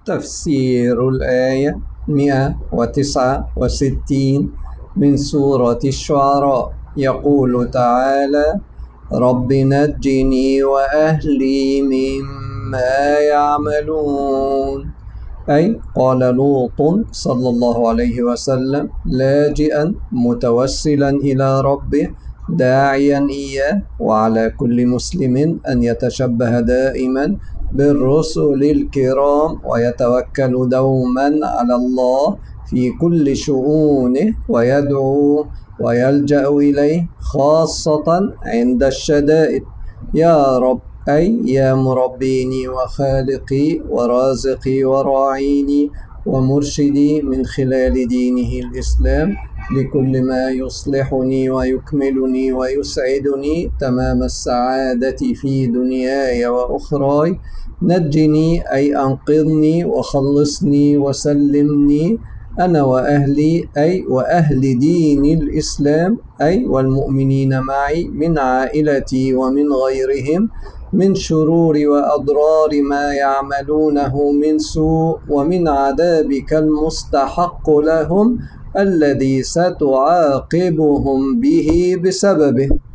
تفسير الآية 169 من سورة الشعراء. يقول تعالى: رب نجني وأهلي مما يعملون. أي قال لوط صلى الله عليه وسلم لاجئا متوسلا إلى ربه داعيا إياه، وعلى كل مسلم أن يتشبه دائما بالرسل الكرام ويتوكل دوما على الله في كل شؤونه، ويدعو ويلجأ إليه خاصة عند الشدائد. يا رب، أي يا مربيني وخالقي ورازقي وراعيني ومرشدي من خلال دينه الإسلام لكل ما يصلحني ويكملني ويسعدني تمام السعادة في دنياي وأخراي. نجني أي أنقذني وخلصني وسلمني أنا وأهلي، أي وأهل دين الإسلام، أي والمؤمنين معي من عائلتي ومن غيرهم، من شرور وأضرار ما يعملونه من سوء، ومن عذابك المستحق لهم الذي ستعاقبهم به بسببه.